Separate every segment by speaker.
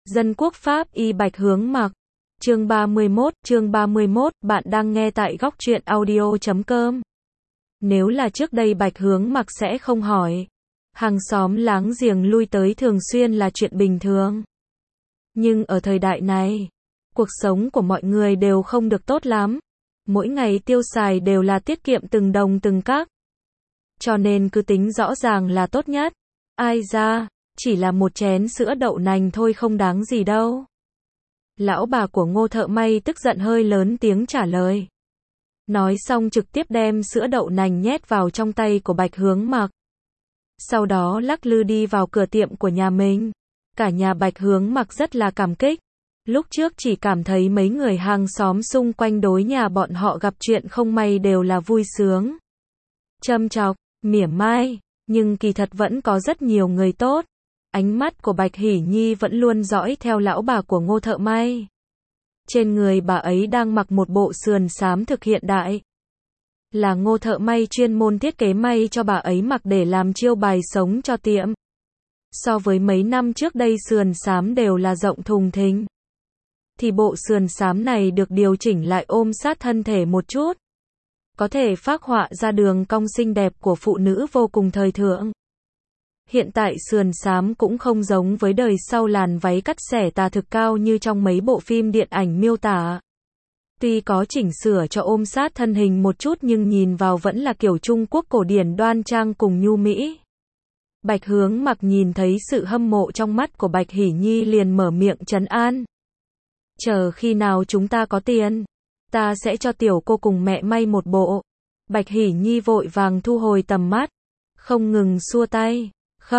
Speaker 1: Dân quốc Pháp y Bạch Hướng Mặc. Chương 31, bạn đang nghe tại góc truyện audio.com. Nếu là trước đây Bạch Hướng Mặc sẽ không hỏi. Hàng xóm láng giềng lui tới thường xuyên là chuyện bình thường. Nhưng ở thời đại này, cuộc sống của mọi người đều không được tốt lắm. Mỗi ngày tiêu xài đều là tiết kiệm từng đồng từng cắc. Cho nên cứ tính rõ ràng là tốt nhất. Ai ra, chỉ là một chén sữa đậu nành thôi không đáng gì đâu. Lão bà của Ngô thợ may tức giận hơi lớn tiếng trả lời. Nói xong trực tiếp đem sữa đậu nành nhét vào trong tay của Bạch Hướng Mặc. Sau đó lắc lư đi vào cửa tiệm của nhà mình. Cả nhà Bạch Hướng Mặc rất là cảm kích. Lúc trước chỉ cảm thấy mấy người hàng xóm xung quanh đối nhà bọn họ gặp chuyện không may đều là vui sướng, châm chọc, mỉa mai, nhưng kỳ thật vẫn có rất nhiều người tốt. Ánh mắt của Bạch Hỷ Nhi vẫn luôn dõi theo lão bà của Ngô thợ may. Trên người bà ấy đang mặc một bộ sườn xám thực hiện đại. Là Ngô thợ may chuyên môn thiết kế may cho bà ấy mặc để làm chiêu bài sống cho tiệm. So với mấy năm trước đây sườn xám đều là rộng thùng thình, thì bộ sườn xám này được điều chỉnh lại ôm sát thân thể một chút. Có thể phác họa ra đường cong xinh đẹp của phụ nữ vô cùng thời thượng. Hiện tại sườn xám cũng không giống với đời sau làn váy cắt xẻ tà thực cao như trong mấy bộ phim điện ảnh miêu tả. Tuy có chỉnh sửa cho ôm sát thân hình một chút nhưng nhìn vào vẫn là kiểu Trung Quốc cổ điển đoan trang cùng nhu mỹ. Bạch Hướng Mặc nhìn thấy sự hâm mộ trong mắt của Bạch Hỷ Nhi liền mở miệng trấn an. Chờ khi nào chúng ta có tiền, ta sẽ cho tiểu cô cùng mẹ may một bộ. Bạch Hỷ Nhi vội vàng thu hồi tầm mắt, không ngừng xua tay.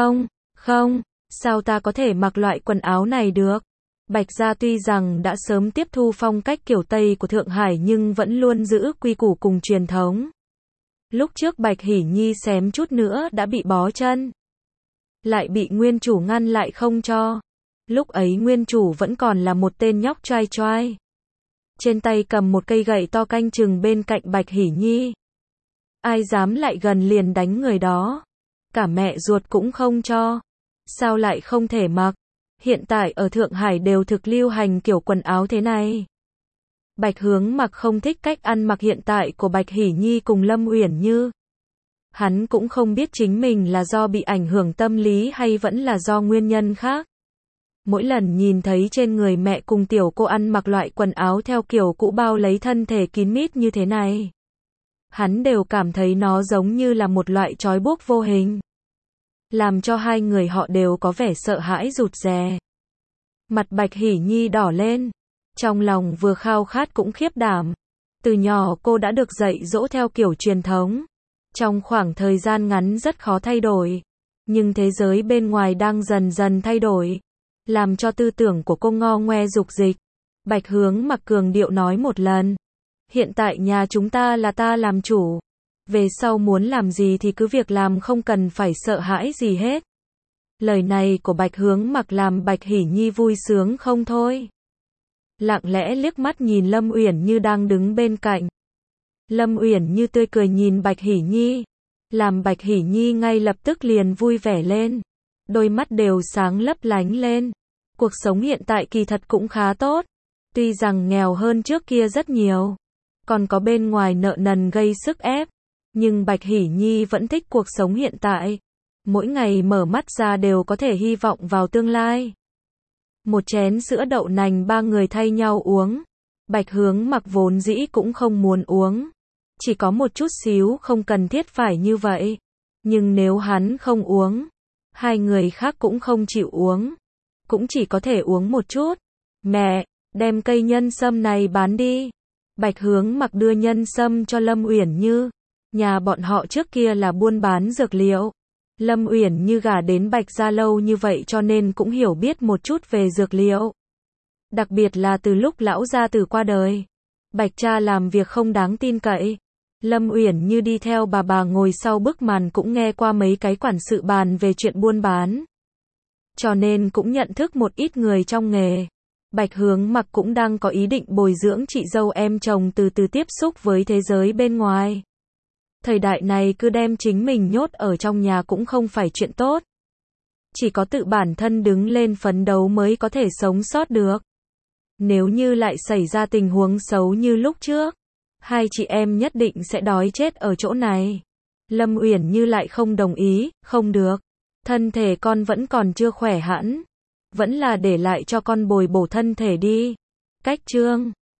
Speaker 1: Không, sao ta có thể mặc loại quần áo này được? Bạch gia tuy rằng đã sớm tiếp thu phong cách kiểu Tây của Thượng Hải nhưng vẫn luôn giữ quy củ cùng truyền thống. Lúc trước Bạch Hỷ Nhi xém chút nữa đã bị bó chân. Lại bị nguyên chủ ngăn lại không cho. Lúc ấy nguyên chủ vẫn còn là một tên nhóc choai choai. Trên tay cầm một cây gậy to canh chừng bên cạnh Bạch Hỷ Nhi. Ai dám lại gần liền đánh người đó. Cả mẹ ruột cũng không cho. Sao lại không thể mặc? Hiện tại ở Thượng Hải đều thực lưu hành kiểu quần áo thế này. Bạch Hướng Mặc không thích cách ăn mặc hiện tại của Bạch Hỷ Nhi cùng Lâm Uyển Như. Hắn cũng không biết chính mình là do bị ảnh hưởng tâm lý hay vẫn là do nguyên nhân khác. Mỗi lần nhìn thấy trên người mẹ cùng tiểu cô ăn mặc loại quần áo theo kiểu cũ bao lấy thân thể kín mít như thế này, hắn đều cảm thấy nó giống như là một loại trói buộc vô hình, làm cho hai người họ đều có vẻ sợ hãi rụt rè. Mặt Bạch Hỷ Nhi đỏ lên, trong lòng vừa khao khát cũng khiếp đảm. Từ nhỏ cô đã được dạy dỗ theo kiểu truyền thống, trong khoảng thời gian ngắn rất khó thay đổi, nhưng thế giới bên ngoài đang dần dần thay đổi, làm cho tư tưởng của cô ngo ngoe dục dịch. Bạch Hướng Mặc cường điệu nói một lần. Hiện tại nhà chúng ta là ta làm chủ. Về sau muốn làm gì thì cứ việc làm, không cần phải sợ hãi gì hết. Lời này của Bạch Hướng Mặc làm Bạch Hỷ Nhi vui sướng không thôi. Lặng lẽ liếc mắt nhìn Lâm Uyển Như đang đứng bên cạnh. Lâm Uyển Như tươi cười nhìn Bạch Hỷ Nhi, làm Bạch Hỷ Nhi ngay lập tức liền vui vẻ lên. Đôi mắt đều sáng lấp lánh lên. Cuộc sống hiện tại kỳ thật cũng khá tốt. Tuy rằng nghèo hơn trước kia rất nhiều, còn có bên ngoài nợ nần gây sức ép, nhưng Bạch Hỷ Nhi vẫn thích cuộc sống hiện tại. Mỗi ngày mở mắt ra đều có thể hy vọng vào tương lai. Một chén sữa đậu nành ba người thay nhau uống. Bạch Hướng Mặc vốn dĩ cũng không muốn uống. Chỉ có một chút xíu, không cần thiết phải như vậy. Nhưng nếu hắn không uống, hai người khác cũng không chịu uống. Cũng chỉ có thể uống một chút. Mẹ, đem cây nhân sâm này bán đi. Bạch Hướng Mặc đưa nhân sâm cho Lâm Uyển Như. Nhà bọn họ trước kia là buôn bán dược liệu. Lâm Uyển Như gả đến Bạch gia lâu như vậy cho nên cũng hiểu biết một chút về dược liệu. Đặc biệt là từ lúc lão gia tử qua đời, Bạch cha làm việc không đáng tin cậy. Lâm Uyển Như đi theo bà ngồi sau bức màn cũng nghe qua mấy cái quản sự bàn về chuyện buôn bán, cho nên cũng nhận thức một ít người trong nghề. Bạch Hướng Mặc cũng đang có ý định bồi dưỡng chị dâu em chồng từ từ tiếp xúc với thế giới bên ngoài. Thời đại này cứ đem chính mình nhốt ở trong nhà cũng không phải chuyện tốt. Chỉ có tự bản thân đứng lên phấn đấu mới có thể sống sót được. Nếu như lại xảy ra tình huống xấu như lúc trước, hai chị em nhất định sẽ đói chết ở chỗ này. Lâm Uyển Như lại không đồng ý, không được. Thân thể con vẫn còn chưa khỏe hẳn. Vẫn là để lại cho con bồi bổ thân thể đi. Cách chương